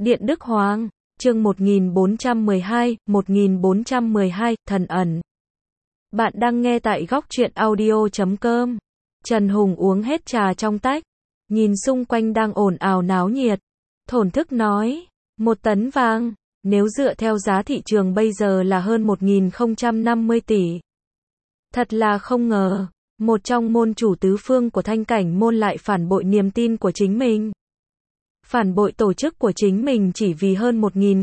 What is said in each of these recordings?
Điện Đức Hoàng, chương 1412, thần ẩn. Bạn đang nghe tại góc truyện audio.com. Trần Hùng uống hết trà trong tách, nhìn xung quanh đang ồn ào náo nhiệt, thổn thức nói, 1 tấn vàng, nếu dựa theo giá thị trường bây giờ là hơn 1050 tỷ. Thật là không ngờ, một trong môn chủ tứ phương của Thanh Cảnh môn lại phản bội niềm tin của chính mình. Phản bội tổ chức của chính mình chỉ vì hơn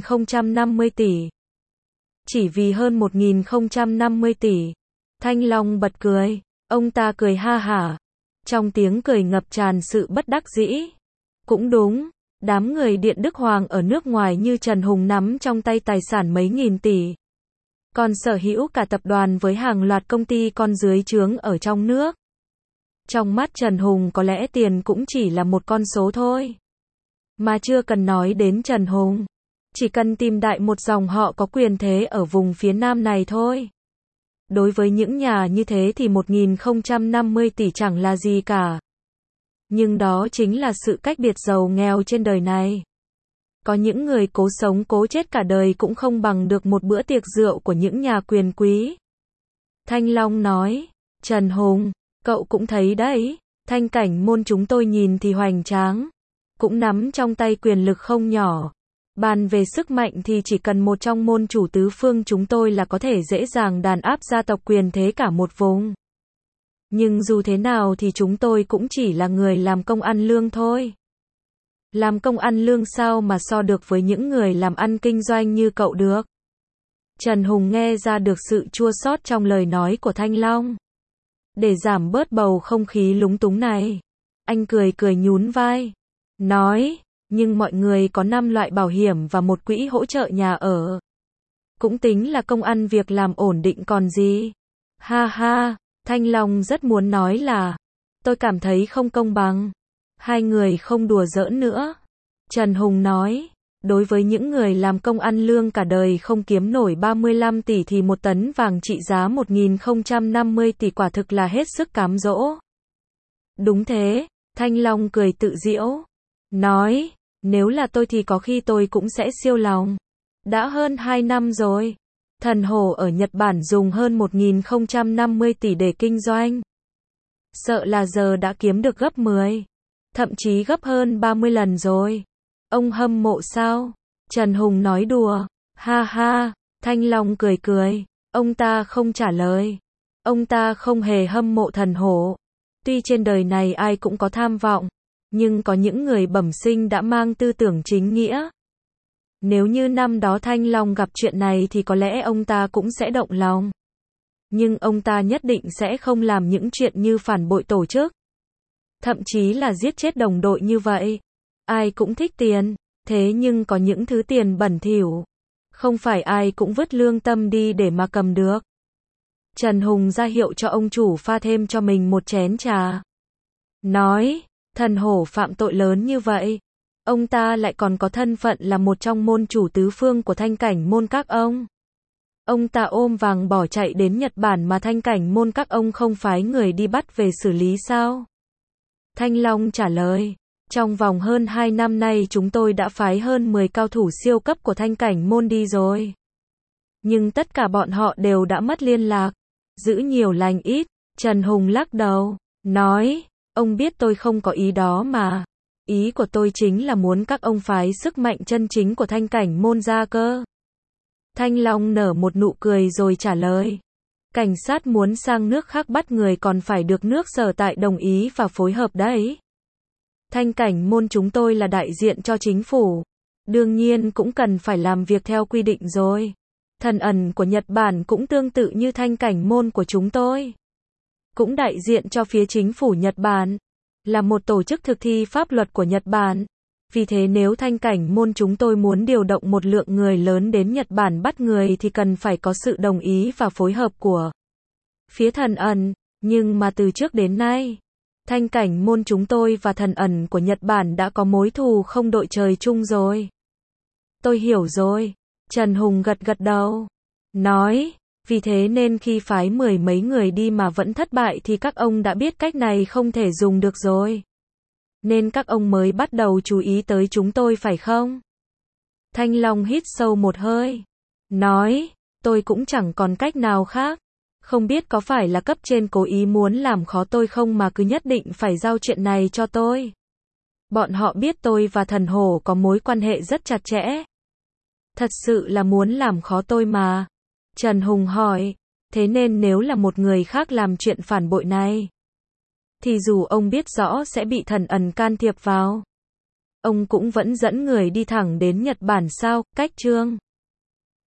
1050 tỷ. Chỉ vì hơn 1050 tỷ. Thanh Long bật cười, ông ta cười ha hả. Trong tiếng cười ngập tràn sự bất đắc dĩ. Cũng đúng, đám người Điện Đức Hoàng ở nước ngoài như Trần Hùng nắm trong tay tài sản mấy nghìn tỷ. Còn sở hữu cả tập đoàn với hàng loạt công ty con dưới trướng ở trong nước. Trong mắt Trần Hùng có lẽ tiền cũng chỉ là một con số thôi. Mà chưa cần nói đến Trần Hùng. Chỉ cần tìm đại một dòng họ có quyền thế ở vùng phía Nam này thôi. Đối với những nhà như thế thì 1050 tỷ chẳng là gì cả. Nhưng đó chính là sự cách biệt giàu nghèo trên đời này. Có những người cố sống cố chết cả đời cũng không bằng được một bữa tiệc rượu của những nhà quyền quý. Thanh Long nói, Trần Hùng, cậu cũng thấy đấy, Thanh Cảnh môn chúng tôi nhìn thì hoành tráng. Cũng nắm trong tay quyền lực không nhỏ. Bàn về sức mạnh thì chỉ cần một trong môn chủ tứ phương chúng tôi là có thể dễ dàng đàn áp gia tộc quyền thế cả một vùng. Nhưng dù thế nào thì chúng tôi cũng chỉ là người làm công ăn lương thôi. Làm công ăn lương sao mà so được với những người làm ăn kinh doanh như cậu được. Trần Hùng nghe ra được sự chua xót trong lời nói của Thanh Long. Để giảm bớt bầu không khí lúng túng này, anh cười cười nhún vai. Nói, nhưng mọi người có 5 loại bảo hiểm và một quỹ hỗ trợ nhà ở. Cũng tính là công ăn việc làm ổn định còn gì. Ha ha, Thanh Long rất muốn nói là, tôi cảm thấy không công bằng. Hai người không đùa giỡn nữa. Trần Hùng nói, đối với những người làm công ăn lương cả đời không kiếm nổi 35 tỷ thì 1 tấn vàng trị giá 1050 tỷ quả thực là hết sức cám dỗ. Đúng thế, Thanh Long cười tự giễu. Nói, nếu là tôi thì có khi tôi cũng sẽ siêu lòng. Đã hơn 2 năm rồi. Thần Hổ ở Nhật Bản dùng hơn 1050 tỷ để kinh doanh. Sợ là giờ đã kiếm được gấp 10. Thậm chí gấp hơn 30 lần rồi. Ông hâm mộ sao? Trần Hùng nói đùa. Ha ha, Thanh Long cười cười. Ông ta không trả lời. Ông ta không hề hâm mộ Thần Hổ. Tuy trên đời này ai cũng có tham vọng. Nhưng có những người bẩm sinh đã mang tư tưởng chính nghĩa. Nếu như năm đó Thanh Long gặp chuyện này thì có lẽ ông ta cũng sẽ động lòng. Nhưng ông ta nhất định sẽ không làm những chuyện như phản bội tổ chức. Thậm chí là giết chết đồng đội như vậy. Ai cũng thích tiền, thế nhưng có những thứ tiền bẩn thỉu. Không phải ai cũng vứt lương tâm đi để mà cầm được. Trần Hùng ra hiệu cho ông chủ pha thêm cho mình một chén trà. Nói, Thần Hổ phạm tội lớn như vậy. Ông ta lại còn có thân phận là một trong môn chủ tứ phương của Thanh Cảnh môn các ông. Ông ta ôm vàng bỏ chạy đến Nhật Bản mà Thanh Cảnh môn các ông không phái người đi bắt về xử lý sao? Thanh Long trả lời, trong vòng hơn 2 năm nay chúng tôi đã phái hơn 10 cao thủ siêu cấp của Thanh Cảnh môn đi rồi. Nhưng tất cả bọn họ đều đã mất liên lạc. Giữ nhiều lành ít. Trần Hùng lắc đầu, nói, ông biết tôi không có ý đó mà. Ý của tôi chính là muốn các ông phái sức mạnh chân chính của Thanh Cảnh môn ra cơ. Thanh Long nở một nụ cười rồi trả lời. Cảnh sát muốn sang nước khác bắt người còn phải được nước sở tại đồng ý và phối hợp đấy. Thanh Cảnh môn chúng tôi là đại diện cho chính phủ. Đương nhiên cũng cần phải làm việc theo quy định rồi. Thần ẩn của Nhật Bản cũng tương tự như Thanh Cảnh môn của chúng tôi. Cũng đại diện cho phía chính phủ Nhật Bản. Là một tổ chức thực thi pháp luật của Nhật Bản. Vì thế nếu Thanh Cảnh môn chúng tôi muốn điều động một lượng người lớn đến Nhật Bản bắt người thì cần phải có sự đồng ý và phối hợp của phía thần ẩn. Nhưng mà từ trước đến nay, Thanh Cảnh môn chúng tôi và thần ẩn của Nhật Bản đã có mối thù không đội trời chung rồi. Tôi hiểu rồi. Trần Hùng gật gật đầu. Nói, vì thế nên khi phái 10 mấy người đi mà vẫn thất bại thì các ông đã biết cách này không thể dùng được rồi. Nên các ông mới bắt đầu chú ý tới chúng tôi phải không? Thanh Long hít sâu một hơi. Nói, tôi cũng chẳng còn cách nào khác. Không biết có phải là cấp trên cố ý muốn làm khó tôi không mà cứ nhất định phải giao chuyện này cho tôi. Bọn họ biết tôi và Thần Hổ có mối quan hệ rất chặt chẽ. Thật sự là muốn làm khó tôi mà. Trần Hùng hỏi, thế nên nếu là một người khác làm chuyện phản bội này, thì dù ông biết rõ sẽ bị Thần Ẩn can thiệp vào, ông cũng vẫn dẫn người đi thẳng đến Nhật Bản sao? Cách Trương